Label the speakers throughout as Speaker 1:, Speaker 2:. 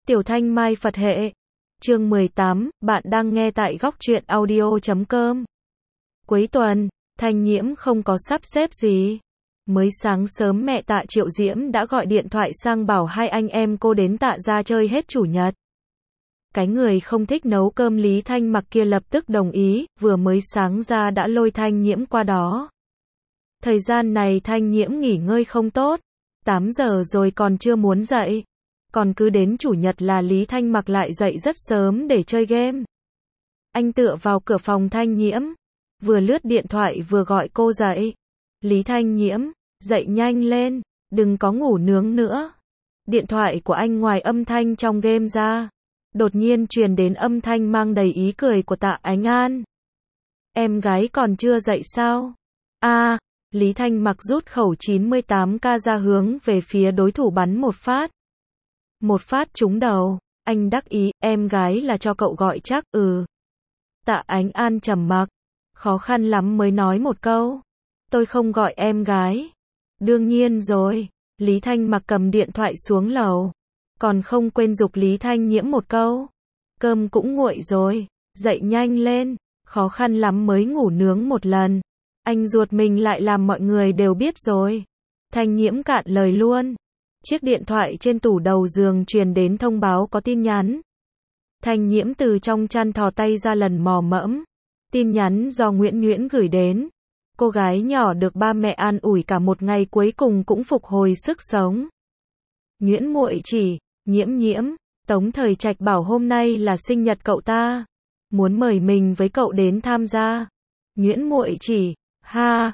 Speaker 1: Tiểu Thanh Mai Phật hệ. Chương 18, bạn đang nghe tại góc truyện audio.com. Cuối tuần, Thanh Nhiễm không có sắp xếp gì. Mới sáng sớm mẹ Tạ Triệu Diễm đã gọi điện thoại sang bảo hai anh em cô đến Tạ gia chơi hết chủ nhật. Cái người không thích nấu cơm Lý Thanh Mặc kia lập tức đồng ý, vừa mới sáng ra đã lôi Thanh Nhiễm qua đó. Thời gian này Thanh Nhiễm nghỉ ngơi không tốt, 8 giờ rồi còn chưa muốn dậy. Còn cứ đến chủ nhật là Lý Thanh Mặc lại dậy rất sớm để chơi game. Anh tựa vào cửa phòng Thanh Nhiễm, vừa lướt điện thoại vừa gọi cô dậy. Lý Thanh Nhiễm, dậy nhanh lên, đừng có ngủ nướng nữa. Điện thoại của anh ngoài âm thanh trong game ra, đột nhiên truyền đến âm thanh mang đầy ý cười của Tạ Ánh An. Em gái còn chưa dậy sao? Lý Thanh Mặc rút khẩu 98K ra hướng về phía đối thủ bắn một phát. Một phát trúng đầu, anh đắc ý, em gái là cho cậu gọi chắc, Tạ Ánh An trầm mặc, khó khăn lắm mới nói một câu. Tôi không gọi em gái. Đương nhiên rồi, Lý Thanh Mặc cầm điện thoại xuống lầu. Còn không quên giục Lý Thanh Nhiễm một câu. Cơm cũng nguội rồi, dậy nhanh lên, khó khăn lắm mới ngủ nướng một lần. Anh ruột mình lại làm mọi người đều biết rồi. Thanh Nhiễm cạn lời luôn. Chiếc điện thoại trên tủ đầu giường truyền đến thông báo có tin nhắn. Thanh Nhiễm từ trong chăn thò tay ra lần mò mẫm. Tin nhắn do Nguyễn Nguyễn gửi đến. Cô gái nhỏ được ba mẹ an ủi cả một ngày cuối cùng cũng phục hồi sức sống. Nguyễn muội chỉ, Nhiễm Nhiễm, Tống Thời Trạch bảo hôm nay là sinh nhật cậu ta, muốn mời mình với cậu đến tham gia. Nguyễn muội chỉ, ha,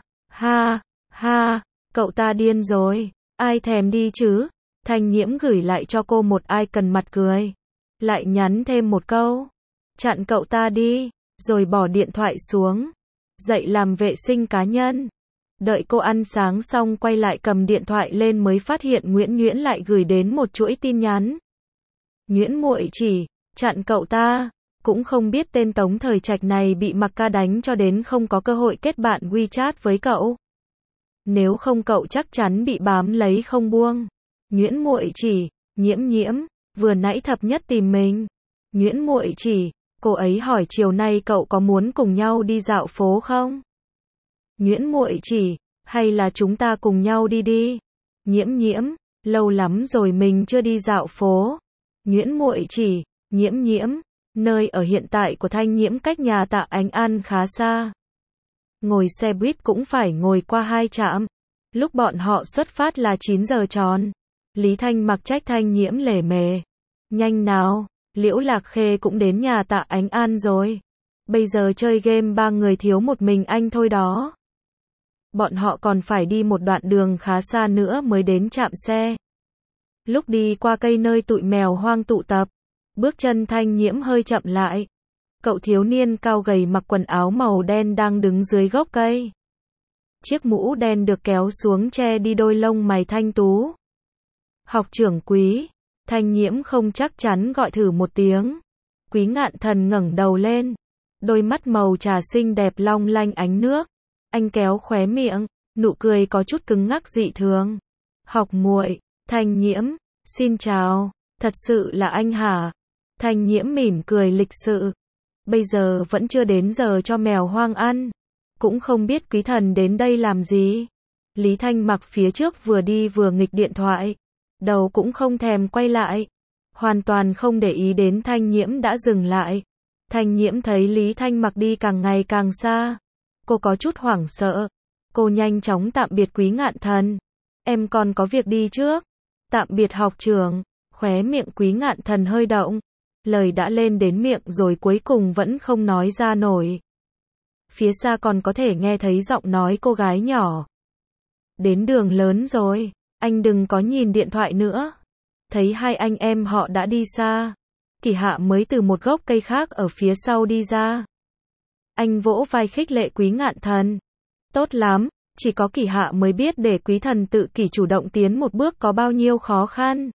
Speaker 1: cậu ta điên rồi. Ai thèm đi chứ? Thanh Nhiễm gửi lại cho cô một icon mặt cười. Lại nhắn thêm một câu. Chặn cậu ta đi. Rồi bỏ điện thoại xuống. Dậy làm vệ sinh cá nhân. Đợi cô ăn sáng xong quay lại cầm điện thoại lên mới phát hiện Nguyễn Nguyễn lại gửi đến một chuỗi tin nhắn. Nguyễn muội chỉ, chặn cậu ta. Cũng không biết tên Tống Thời Trạch này bị Mặc Ca đánh cho đến không có cơ hội kết bạn WeChat với cậu. Nếu không cậu chắc chắn bị bám lấy không buông. Nguyễn muội chỉ, Nhiễm Nhiễm, vừa nãy thập nhất tìm mình. Nguyễn muội chỉ, cô ấy hỏi chiều nay cậu có muốn cùng nhau đi dạo phố không? Nguyễn muội chỉ, hay là chúng ta cùng nhau đi đi. Nhiễm Nhiễm, lâu lắm rồi mình chưa đi dạo phố. Nguyễn muội chỉ, Nhiễm Nhiễm, nơi ở hiện tại của Thanh Nhiễm cách nhà Tạ Ánh An khá xa. Ngồi xe buýt cũng phải ngồi qua 2 trạm. Lúc bọn họ xuất phát là 9 giờ tròn. Lý Thanh Mặc trách Thanh Nhiễm lề mề. Nhanh nào, Liễu Lạc Khê cũng đến nhà Tạ Ánh An rồi. Bây giờ chơi game 3 người thiếu một mình anh thôi đó. Bọn họ còn phải đi một đoạn đường khá xa nữa mới đến trạm xe. Lúc đi qua cây nơi tụi mèo hoang tụ tập, bước chân Thanh Nhiễm hơi chậm lại. Cậu thiếu niên cao gầy mặc quần áo màu đen đang đứng dưới gốc cây. Chiếc mũ đen được kéo xuống che đi đôi lông mày thanh tú. Học trưởng Quý. Thanh Nhiễm không chắc chắn gọi thử một tiếng. Quý Ngạn Thần ngẩng đầu lên. Đôi mắt màu trà xinh đẹp long lanh ánh nước. Anh kéo khóe miệng, nụ cười có chút cứng ngắc dị thường. Học muội. Thanh Nhiễm, xin chào. Thật sự là anh hả? Thanh Nhiễm mỉm cười lịch sự. Bây giờ vẫn chưa đến giờ cho mèo hoang ăn. Cũng không biết quý thần đến đây làm gì. Lý Thanh Mặc phía trước vừa đi vừa nghịch điện thoại. Đầu cũng không thèm quay lại. Hoàn toàn không để ý đến Thanh Nhiễm đã dừng lại. Thanh Nhiễm thấy Lý Thanh Mặc đi càng ngày càng xa. Cô có chút hoảng sợ. Cô nhanh chóng tạm biệt Quý Ngạn Thần. Em còn có việc đi trước. Tạm biệt học trưởng. Khóe miệng Quý Ngạn Thần hơi động. Lời đã lên đến miệng rồi cuối cùng vẫn không nói ra nổi. Phía xa còn có thể nghe thấy giọng nói cô gái nhỏ. Đến đường lớn rồi, anh đừng có nhìn điện thoại nữa. Thấy hai anh em họ đã đi xa. Kỳ Hạ mới từ một gốc cây khác ở phía sau đi ra. Anh vỗ vai khích lệ Quý Ngạn Thần. Tốt lắm, chỉ có Kỳ Hạ mới biết để quý thần tự kỷ chủ động tiến một bước có bao nhiêu khó khăn.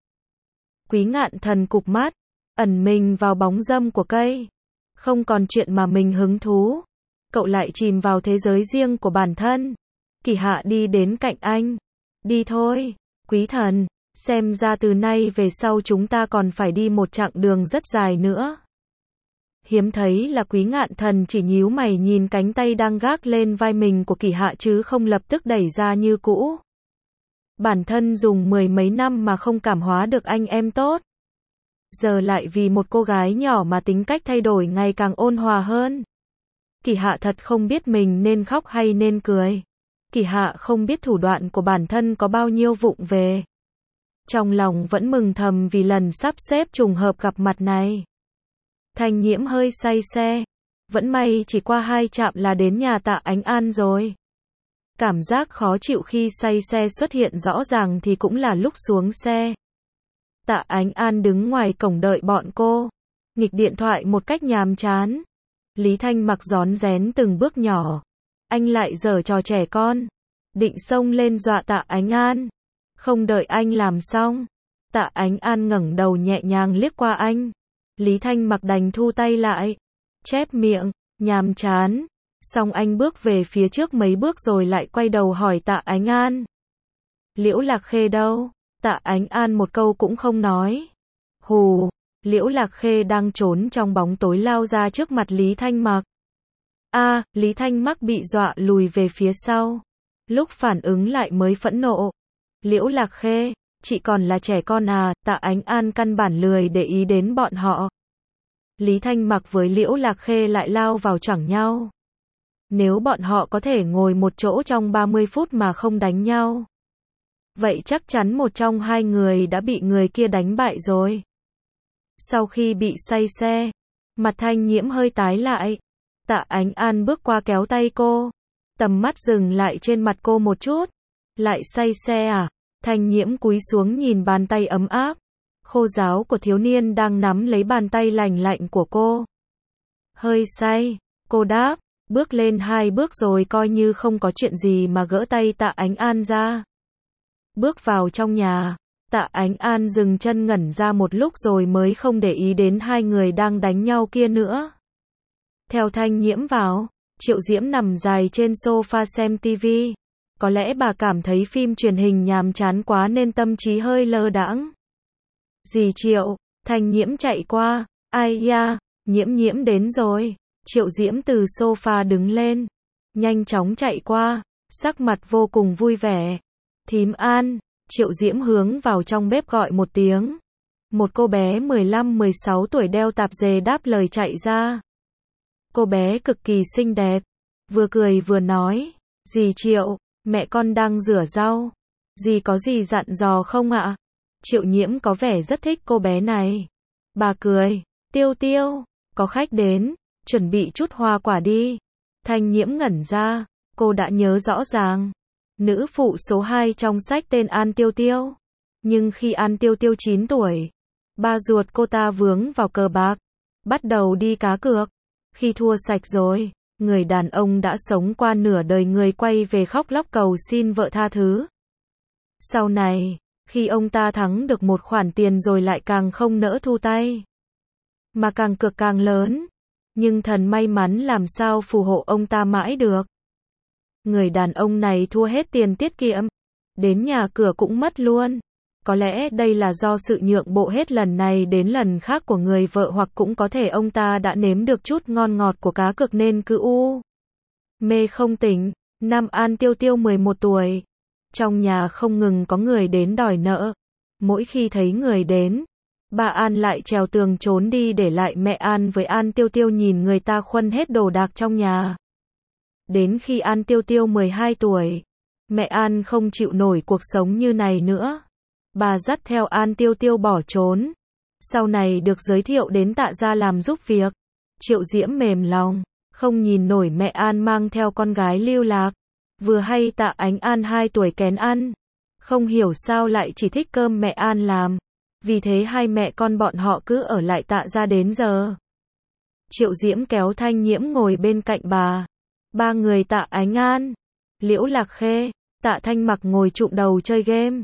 Speaker 1: Quý Ngạn Thần cụp mắt, ẩn mình vào bóng râm của cây. Không còn chuyện mà mình hứng thú. Cậu lại chìm vào thế giới riêng của bản thân. Kỳ Hạ đi đến cạnh anh. Đi thôi, quý thần, Xem ra từ nay về sau chúng ta còn phải đi một chặng đường rất dài nữa. Hiếm thấy là Quý Ngạn Thần chỉ nhíu mày nhìn cánh tay đang gác lên vai mình của Kỳ Hạ chứ không lập tức đẩy ra như cũ. Bản thân dùng mười mấy năm mà không cảm hóa được anh em tốt. Giờ lại vì một cô gái nhỏ mà tính cách thay đổi ngày càng ôn hòa hơn. Kỳ Hạ thật không biết mình nên khóc hay nên cười. Kỳ Hạ không biết thủ đoạn của bản thân có bao nhiêu vụng về. Trong lòng vẫn mừng thầm vì lần sắp xếp trùng hợp gặp mặt này. Thanh Nhiễm hơi say xe. Vẫn may chỉ qua 2 trạm là đến nhà Tạ Ánh An rồi. Cảm giác khó chịu khi say xe xuất hiện rõ ràng thì cũng là lúc xuống xe. Tạ Ánh An đứng ngoài cổng đợi bọn cô. Nghịch điện thoại một cách nhàm chán. Lý Thanh Mặc rón rén từng bước nhỏ. Anh lại giở trò trẻ con. Định xông lên dọa Tạ Ánh An. Không đợi anh làm xong. Tạ Ánh An ngẩng đầu nhẹ nhàng liếc qua anh. Lý Thanh Mặc đành thu tay lại. Chép miệng, nhàm chán. Xong anh bước về phía trước mấy bước rồi lại quay đầu hỏi Tạ Ánh An. Liễu Lạc Khê đâu? Tạ Ánh An một câu cũng không nói. Hù, Liễu Lạc Khê đang trốn trong bóng tối lao ra trước mặt Lý Thanh Mặc. Lý Thanh Mặc bị dọa lùi về phía sau. Lúc phản ứng lại mới phẫn nộ. Liễu Lạc Khê, chị còn là trẻ con à? Tạ Ánh An căn bản lười để ý đến bọn họ. Lý Thanh Mặc với Liễu Lạc Khê lại lao vào choảng nhau. Nếu bọn họ có thể ngồi một chỗ trong 30 phút mà không đánh nhau, vậy chắc chắn một trong hai người đã bị người kia đánh bại rồi. Sau khi bị say xe, mặt Thanh Nhiễm hơi tái lại. Tạ Ánh An bước qua kéo tay cô. Tầm mắt dừng lại trên mặt cô một chút. Lại say xe à? Thanh Nhiễm cúi xuống nhìn bàn tay ấm áp, khô ráo của thiếu niên đang nắm lấy bàn tay lành lạnh của cô. Hơi say, cô đáp, bước lên 2 bước rồi coi như không có chuyện gì mà gỡ tay Tạ Ánh An ra. Bước vào trong nhà, Tạ Ánh An dừng chân ngẩn ra một lúc rồi mới không để ý đến hai người đang đánh nhau kia nữa. Theo Thanh Nhiễm vào, Triệu Diễm nằm dài trên sofa xem tivi. Có lẽ bà cảm thấy phim truyền hình nhàm chán quá nên tâm trí hơi lơ đãng. Dì Triệu, Thanh Nhiễm chạy qua. Ai da, Nhiễm đến rồi. Triệu Diễm từ sofa đứng lên, nhanh chóng chạy qua, sắc mặt vô cùng vui vẻ. Thím An. Triệu Diễm hướng vào trong bếp gọi một tiếng. Một cô bé 15-16 tuổi đeo tạp dề đáp lời chạy ra. Cô bé cực kỳ xinh đẹp, vừa cười vừa nói, dì Triệu, mẹ con đang rửa rau. Dì có gì dặn dò không ạ? Triệu Nhiễm có vẻ rất thích cô bé này. Bà cười, Tiêu Tiêu, có khách đến, chuẩn bị chút hoa quả đi. Thanh Nhiễm ngẩn ra, cô đã nhớ rõ ràng. Nữ phụ số 2 trong sách tên An Tiêu Tiêu. Nhưng khi An Tiêu Tiêu 9 tuổi, ba ruột cô ta vướng vào cờ bạc, bắt đầu đi cá cược. Khi thua sạch rồi, người đàn ông đã sống qua nửa đời người quay về khóc lóc cầu xin vợ tha thứ. Sau này, khi ông ta thắng được một khoản tiền rồi lại càng không nỡ thu tay, mà càng cược càng lớn. Nhưng thần may mắn làm sao phù hộ ông ta mãi được. Người đàn ông này thua hết tiền tiết kiệm, đến nhà cửa cũng mất luôn. Có lẽ đây là do sự nhượng bộ hết lần này đến lần khác của người vợ, hoặc cũng có thể ông ta đã nếm được chút ngon ngọt của cá cược nên cứ mê không tỉnh. Năm An Tiêu Tiêu 11 tuổi. Trong nhà không ngừng có người đến đòi nợ. Mỗi khi thấy người đến, bà An lại trèo tường trốn đi để lại mẹ An với An Tiêu Tiêu nhìn người ta khuân hết đồ đạc trong nhà. Đến khi An Tiêu Tiêu 12 tuổi, mẹ An không chịu nổi cuộc sống như này nữa. Bà dắt theo An Tiêu Tiêu bỏ trốn. Sau này được giới thiệu đến Tạ gia làm giúp việc. Triệu Diễm mềm lòng, không nhìn nổi mẹ An mang theo con gái lưu lạc. Vừa hay Tạ Ánh An 2 tuổi kén ăn, không hiểu sao lại chỉ thích cơm mẹ An làm. Vì thế hai mẹ con bọn họ cứ ở lại Tạ gia đến giờ. Triệu Diễm kéo Thanh Nhiễm ngồi bên cạnh bà. Ba người Tạ Ánh An, Liễu Lạc Khê, Tạ Thanh Mặc ngồi chụm đầu chơi game.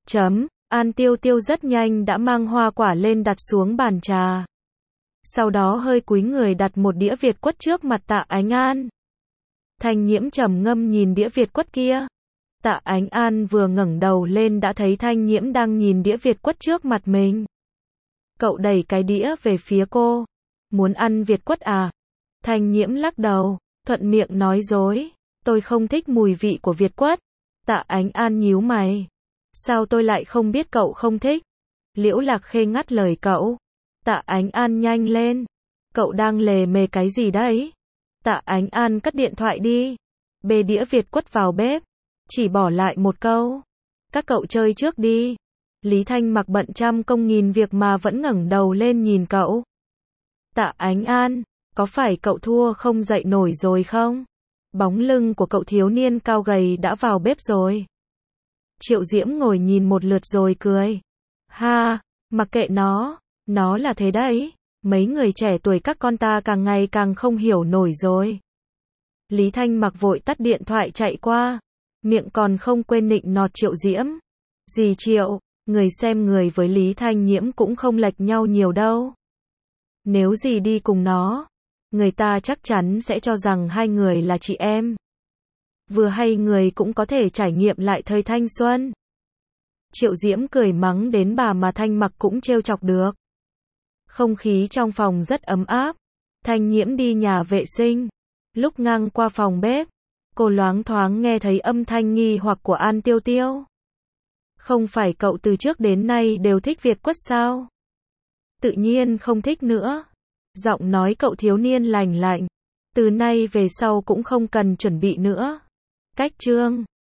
Speaker 1: An Tiêu Tiêu rất nhanh đã mang hoa quả lên đặt xuống bàn trà. Sau đó hơi cúi người đặt một đĩa Việt quất trước mặt Tạ Ánh An. Thanh Nhiễm trầm ngâm nhìn đĩa Việt quất kia. Tạ Ánh An vừa ngẩng đầu lên đã thấy Thanh Nhiễm đang nhìn đĩa Việt quất trước mặt mình. Cậu đẩy cái đĩa về phía cô. Muốn ăn Việt quất à? Thanh Nhiễm lắc đầu, thuận miệng nói dối. Tôi không thích mùi vị của Việt quất. Tạ Ánh An nhíu mày. Sao tôi lại không biết cậu không thích? Liễu Lạc Khê ngắt lời cậu. Tạ Ánh An nhanh lên. Cậu đang lề mề cái gì đấy? Tạ Ánh An cất điện thoại đi. Bê đĩa Việt quất vào bếp. Chỉ bỏ lại một câu. Các cậu chơi trước đi. Lý Thanh Mặc bận trăm công nghìn việc mà vẫn ngẩng đầu lên nhìn cậu. Tạ Ánh An, có phải cậu thua không dậy nổi rồi không? Bóng lưng của cậu thiếu niên cao gầy đã vào bếp rồi. Triệu Diễm ngồi nhìn một lượt rồi cười. Ha, mặc kệ nó là thế đấy. Mấy người trẻ tuổi các con ta càng ngày càng không hiểu nổi rồi. Lý Thanh Mặc vội tắt điện thoại chạy qua. Miệng còn không quên nịnh nọt Triệu Diễm. Dì Triệu, người xem người với Lý Thanh Nhiễm cũng không lệch nhau nhiều đâu. Nếu dì đi cùng nó, người ta chắc chắn sẽ cho rằng hai người là chị em. Vừa hay người cũng có thể trải nghiệm lại thời thanh xuân. Triệu Diễm cười mắng đến bà mà Thanh Mặc cũng trêu chọc được. Không khí trong phòng rất ấm áp. Thanh Nhiễm đi nhà vệ sinh. Lúc ngang qua phòng bếp, cô loáng thoáng nghe thấy âm thanh nghi hoặc của An Tiêu Tiêu. Không phải cậu từ trước đến nay đều thích Việt quất sao? Tự nhiên không thích nữa. Giọng nói cậu thiếu niên lành lạnh. Từ nay về sau cũng không cần chuẩn bị nữa. Cách chương